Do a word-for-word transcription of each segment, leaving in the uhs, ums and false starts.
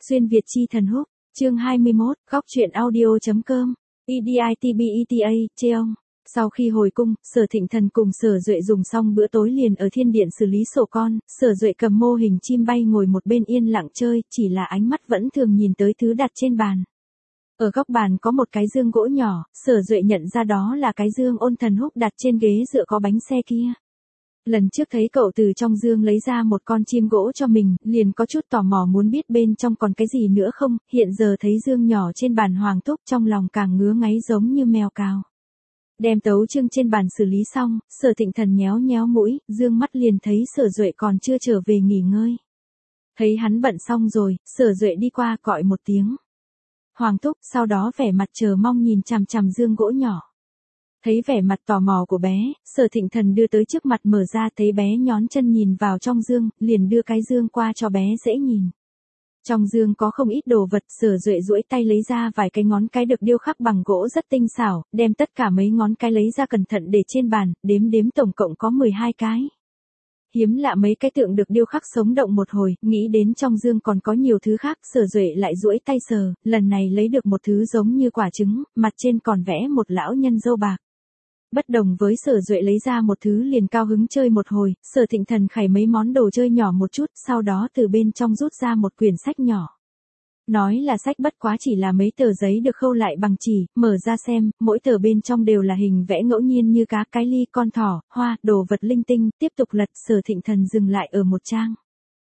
Xuyên Việt chi thần húc, chương hai mươi mốt, góc truyện audio.com, editbeta, Cheong. Sau khi hồi cung, Sở Thịnh Thần cùng Sở Duệ dùng xong bữa tối liền ở thiên điện xử lý sổ con, Sở Duệ cầm mô hình chim bay ngồi một bên yên lặng chơi, chỉ là ánh mắt vẫn thường nhìn tới thứ đặt trên bàn. Ở góc bàn có một cái dương gỗ nhỏ, Sở Duệ nhận ra đó là cái dương Ôn Thần Húc đặt trên ghế dựa có bánh xe kia. Lần trước thấy cậu từ trong dương lấy ra một con chim gỗ cho mình, liền có chút tò mò muốn biết bên trong còn cái gì nữa không, hiện giờ thấy dương nhỏ trên bàn Hoàng Túc trong lòng càng ngứa ngáy giống như mèo cào. Đem tấu chương trên bàn xử lý xong, Sở Thịnh Thần nhéo nhéo mũi, dương mắt liền thấy Sở Duệ còn chưa trở về nghỉ ngơi. Thấy hắn bận xong rồi, Sở Duệ đi qua gọi một tiếng Hoàng Túc, sau đó vẻ mặt chờ mong nhìn chằm chằm dương gỗ nhỏ. Thấy vẻ mặt tò mò của bé, Sở Thịnh Thần đưa tới trước mặt mở ra, thấy bé nhón chân nhìn vào trong dương, liền đưa cái dương qua cho bé dễ nhìn. Trong dương có không ít đồ vật, Sở Duệ duỗi tay lấy ra vài cái ngón cái được điêu khắc bằng gỗ rất tinh xảo, đem tất cả mấy ngón cái lấy ra cẩn thận để trên bàn, đếm đếm tổng cộng có mười hai cái. Hiếm lạ mấy cái tượng được điêu khắc sống động một hồi, nghĩ đến trong dương còn có nhiều thứ khác, Sở Duệ lại duỗi tay sờ, lần này lấy được một thứ giống như quả trứng, mặt trên còn vẽ một lão nhân râu bạc. Bất đồng với Sở Duệ lấy ra một thứ liền cao hứng chơi một hồi, Sở Thịnh Thần khải mấy món đồ chơi nhỏ một chút, sau đó từ bên trong rút ra một quyển sách nhỏ. Nói là sách bất quá chỉ là mấy tờ giấy được khâu lại bằng chỉ, mở ra xem, mỗi tờ bên trong đều là hình vẽ ngẫu nhiên như cá, cái ly, con thỏ, hoa, đồ vật linh tinh, tiếp tục lật, Sở Thịnh Thần dừng lại ở một trang.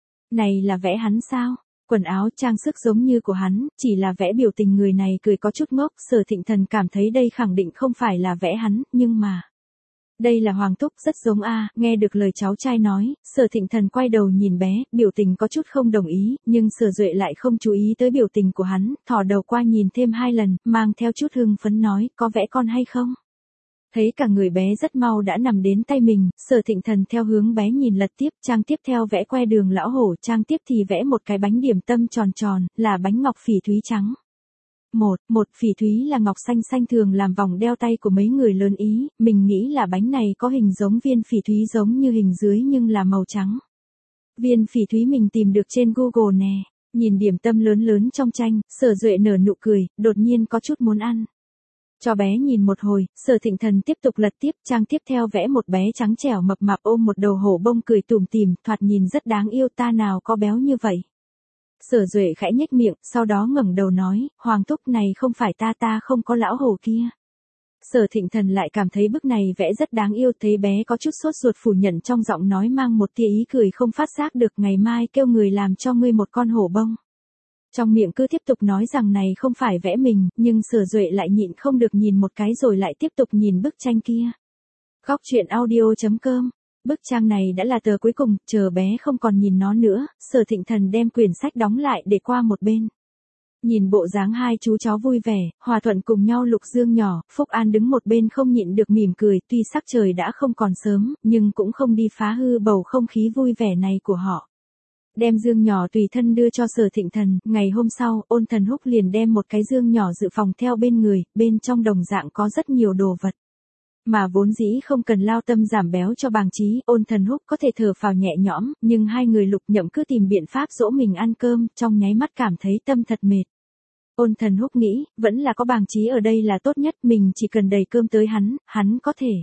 Này là vẽ hắn sao? Quần áo trang sức giống như của hắn, chỉ là vẽ biểu tình người này cười có chút ngốc, Sở Thịnh Thần cảm thấy đây khẳng định không phải là vẽ hắn, nhưng mà đây là Hoàng Túc, rất giống a. Nghe được lời cháu trai nói, Sở Thịnh Thần quay đầu nhìn bé, biểu tình có chút không đồng ý, nhưng Sở Duệ lại không chú ý tới biểu tình của hắn, thò đầu qua nhìn thêm hai lần, mang theo chút hưng phấn nói, có vẽ con hay không? Thấy cả người bé rất mau đã nằm đến tay mình, Sở Thịnh Thần theo hướng bé nhìn lật tiếp, trang tiếp theo vẽ que đường lão hổ, trang tiếp thì vẽ một cái bánh điểm tâm tròn tròn, là bánh ngọc phỉ thúy trắng. Một, một phỉ thúy là ngọc xanh xanh thường làm vòng đeo tay của mấy người lớn Ý, mình nghĩ là bánh này có hình giống viên phỉ thúy giống như hình dưới nhưng là màu trắng. Viên phỉ thúy mình tìm được trên Google nè, nhìn điểm tâm lớn lớn trong tranh, Sở Duệ nở nụ cười, đột nhiên có chút muốn ăn. Cho bé nhìn một hồi, Sở Thịnh Thần tiếp tục lật tiếp, trang tiếp theo vẽ một bé trắng trẻo mập mạp ôm một đầu hổ bông cười tủm tỉm, thoạt nhìn rất đáng yêu, ta nào có béo như vậy. Sở Duệ khẽ nhếch miệng, sau đó ngẩng đầu nói, Hoàng Túc này không phải ta ta không có lão hổ kia. Sở Thịnh Thần lại cảm thấy bức này vẽ rất đáng yêu, thấy bé có chút sốt ruột phủ nhận trong giọng nói mang một tia ý cười không phát giác được, ngày mai kêu người làm cho ngươi một con hổ bông. Trong miệng cứ tiếp tục nói rằng này không phải vẽ mình, nhưng Sở Duệ lại nhịn không được nhìn một cái rồi lại tiếp tục nhìn bức tranh kia. Góc truyện audio.com. Bức tranh này đã là tờ cuối cùng, chờ bé không còn nhìn nó nữa, Sở Thịnh Thần đem quyển sách đóng lại để qua một bên. Nhìn bộ dáng hai chú cháu vui vẻ, hòa thuận cùng nhau lục dương nhỏ, Phúc An đứng một bên không nhịn được mỉm cười, tuy sắc trời đã không còn sớm, nhưng cũng không đi phá hư bầu không khí vui vẻ này của họ. Đem dương nhỏ tùy thân đưa cho Sở Thịnh Thần, ngày hôm sau, Ôn Thần Húc liền đem một cái dương nhỏ dự phòng theo bên người, bên trong đồng dạng có rất nhiều đồ vật. Mà vốn dĩ không cần lao tâm giảm béo cho Bàng Trí, Ôn Thần Húc có thể thở phào nhẹ nhõm, nhưng hai người Lục Nhậm cứ tìm biện pháp dỗ mình ăn cơm, trong nháy mắt cảm thấy tâm thật mệt. Ôn Thần Húc nghĩ, vẫn là có Bàng Trí ở đây là tốt nhất, mình chỉ cần đầy cơm tới hắn, hắn có thể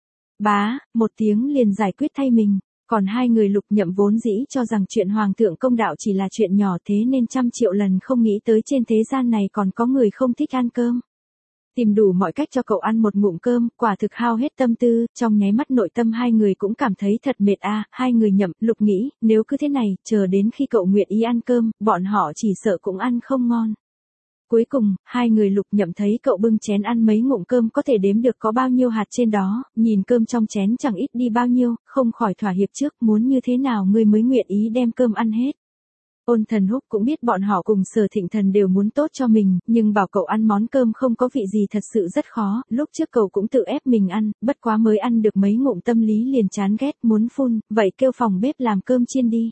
bá, một tiếng liền giải quyết thay mình. Còn hai người Lục Nhậm vốn dĩ cho rằng chuyện Hoàng thượng công đạo chỉ là chuyện nhỏ, thế nên trăm triệu lần không nghĩ tới trên thế gian này còn có người không thích ăn cơm. Tìm đủ mọi cách cho cậu ăn một ngụm cơm, quả thực hao hết tâm tư, trong nháy mắt nội tâm hai người cũng cảm thấy thật mệt a. Hai người Nhậm, Lục nghĩ, nếu cứ thế này, chờ đến khi cậu nguyện ý ăn cơm, bọn họ chỉ sợ cũng ăn không ngon. Cuối cùng, hai người Lục Nhậm thấy cậu bưng chén ăn mấy ngụm cơm có thể đếm được có bao nhiêu hạt trên đó, nhìn cơm trong chén chẳng ít đi bao nhiêu, không khỏi thỏa hiệp trước, muốn như thế nào ngươi mới nguyện ý đem cơm ăn hết. Ôn Thần Húc cũng biết bọn họ cùng Sở Thịnh Thần đều muốn tốt cho mình, nhưng bảo cậu ăn món cơm không có vị gì thật sự rất khó, lúc trước cậu cũng tự ép mình ăn, bất quá mới ăn được mấy ngụm tâm lý liền chán ghét muốn phun, vậy kêu phòng bếp làm cơm chiên đi.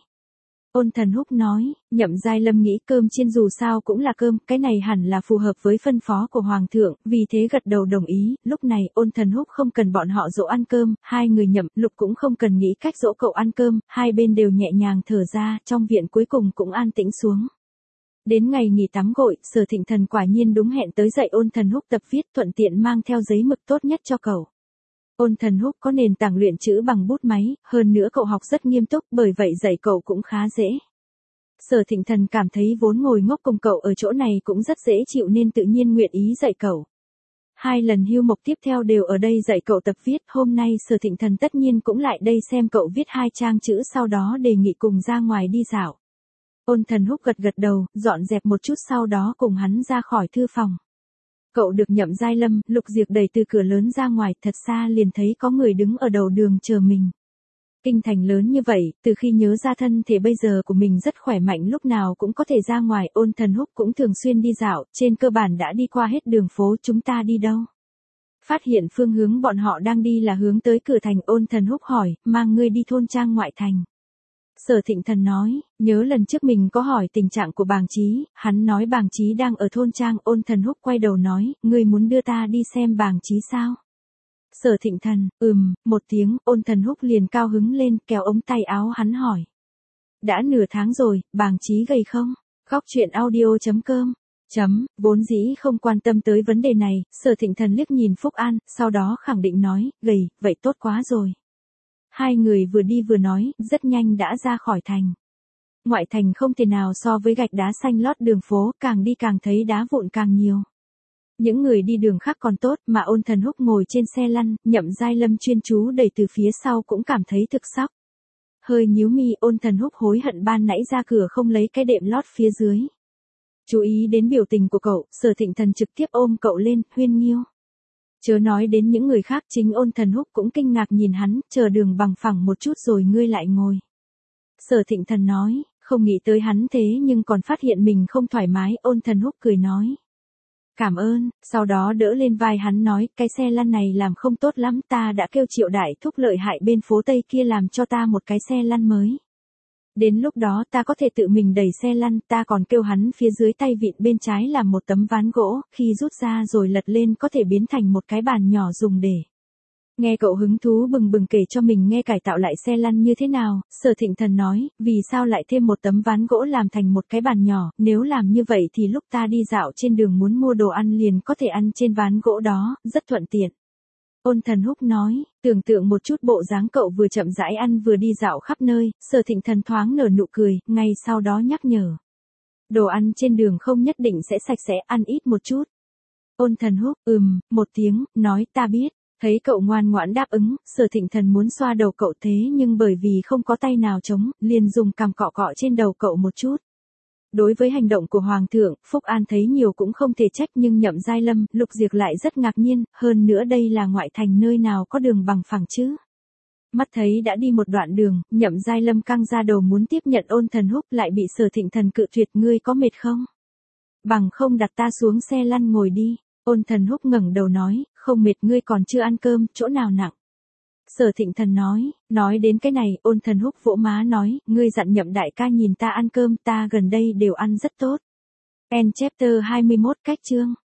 Ôn Thần Húc nói, Nhậm Giai Lâm nghĩ cơm chiên dù sao cũng là cơm, cái này hẳn là phù hợp với phân phó của Hoàng thượng, vì thế gật đầu đồng ý, lúc này Ôn Thần Húc không cần bọn họ dỗ ăn cơm, hai người Nhậm, Lục cũng không cần nghĩ cách dỗ cậu ăn cơm, hai bên đều nhẹ nhàng thở ra, trong viện cuối cùng cũng an tĩnh xuống. Đến ngày nghỉ tắm gội, Sở Thịnh Thần quả nhiên đúng hẹn tới dạy Ôn Thần Húc tập viết, thuận tiện mang theo giấy mực tốt nhất cho cậu. Ôn Thần Húc có nền tảng luyện chữ bằng bút máy, hơn nữa cậu học rất nghiêm túc, bởi vậy dạy cậu cũng khá dễ. Sở Thịnh Thần cảm thấy vốn ngồi ngốc cùng cậu ở chỗ này cũng rất dễ chịu nên tự nhiên nguyện ý dạy cậu. Hai lần hưu mộc tiếp theo đều ở đây dạy cậu tập viết, hôm nay Sở Thịnh Thần tất nhiên cũng lại đây xem cậu viết hai trang chữ, sau đó đề nghị cùng ra ngoài đi dạo. Ôn Thần Húc gật gật đầu, dọn dẹp một chút sau đó cùng hắn ra khỏi thư phòng. Cậu được Nhậm Giai Lâm, Lục Diệp đẩy từ cửa lớn ra ngoài, thật xa liền thấy có người đứng ở đầu đường chờ mình. Kinh thành lớn như vậy, từ khi nhớ ra thân thể bây giờ của mình rất khỏe mạnh lúc nào cũng có thể ra ngoài, Ôn Thần Húc cũng thường xuyên đi dạo, trên cơ bản đã đi qua hết đường phố. Chúng ta đi đâu? Phát hiện phương hướng bọn họ đang đi là hướng tới cửa thành, Ôn Thần Húc hỏi, mang ngươi đi thôn trang ngoại thành. Sở Thịnh Thần nói, nhớ lần trước mình có hỏi tình trạng của Bàng Chí, hắn nói Bàng Chí đang ở thôn trang. Ôn Thần Húc quay đầu nói, ngươi muốn đưa ta đi xem Bàng Chí sao? Sở Thịnh Thần, ừm, một tiếng, Ôn Thần Húc liền cao hứng lên, kéo ống tay áo hắn hỏi. Đã nửa tháng rồi, Bàng Chí gầy không? Góc truyện audio chấm com. Chấm, vốn dĩ không quan tâm tới vấn đề này, Sở Thịnh Thần liếc nhìn Phúc An, sau đó khẳng định nói, gầy, vậy tốt quá rồi. Hai người vừa đi vừa nói, rất nhanh đã ra khỏi thành. Ngoại thành không thể nào so với gạch đá xanh lót đường phố, càng đi càng thấy đá vụn càng nhiều. Những người đi đường khác còn tốt, mà Ôn Thần Húc ngồi trên xe lăn, Nhậm Giai Lâm chuyên chú đẩy từ phía sau cũng cảm thấy thực sóc. Hơi nhíu mi, Ôn Thần Húc hối hận ban nãy ra cửa không lấy cái đệm lót phía dưới. Chú ý đến biểu tình của cậu, Sở Thịnh Thần trực tiếp ôm cậu lên, huyên nghiêu. Chớ nói đến những người khác, chính Ôn Thần Húc cũng kinh ngạc nhìn hắn, chờ đường bằng phẳng một chút rồi ngươi lại ngồi. Sở Thịnh Thần nói, không nghĩ tới hắn thế nhưng còn phát hiện mình không thoải mái, Ôn Thần Húc cười nói. Cảm ơn, sau đó đỡ lên vai hắn nói, cái xe lăn này làm không tốt lắm, ta đã kêu Triệu đại thúc lợi hại bên phố Tây kia làm cho ta một cái xe lăn mới. Đến lúc đó ta có thể tự mình đẩy xe lăn, ta còn kêu hắn phía dưới tay vịn bên trái làm một tấm ván gỗ, khi rút ra rồi lật lên có thể biến thành một cái bàn nhỏ dùng để. Nghe cậu hứng thú bừng bừng kể cho mình nghe cải tạo lại xe lăn như thế nào, Sở Thịnh Thần nói, vì sao lại thêm một tấm ván gỗ làm thành một cái bàn nhỏ, nếu làm như vậy thì lúc ta đi dạo trên đường muốn mua đồ ăn liền có thể ăn trên ván gỗ đó, rất thuận tiện. Ôn Thần Húc nói, tưởng tượng một chút bộ dáng cậu vừa chậm rãi ăn vừa đi dạo khắp nơi, Sở Thịnh Thần thoáng nở nụ cười, ngay sau đó nhắc nhở. Đồ ăn trên đường không nhất định sẽ sạch sẽ, ăn ít một chút. Ôn Thần Húc, ừm, một tiếng, nói ta biết. Thấy cậu ngoan ngoãn đáp ứng, Sở Thịnh Thần muốn xoa đầu cậu thế nhưng bởi vì không có tay nào chống, liền dùng cằm cọ cọ trên đầu cậu một chút. Đối với hành động của Hoàng thượng, Phúc An thấy nhiều cũng không thể trách nhưng Nhậm Giai Lâm, Lục Diệp lại rất ngạc nhiên, hơn nữa đây là ngoại thành nơi nào có đường bằng phẳng chứ. Mắt thấy đã đi một đoạn đường, Nhậm Giai Lâm căng ra đầu muốn tiếp nhận Ôn Thần Húc lại bị Sở Thịnh Thần cự tuyệt, ngươi có mệt không? Bằng không đặt ta xuống xe lăn ngồi đi. Ôn Thần Húc ngẩng đầu nói, không mệt, ngươi còn chưa ăn cơm, chỗ nào nặng? Sở Thịnh Thần nói, nói đến cái này, Ôn Thần Húc vỗ má nói, ngươi dặn Nhậm đại ca nhìn ta ăn cơm, ta gần đây đều ăn rất tốt. End chapter hai mươi mốt, cách chương.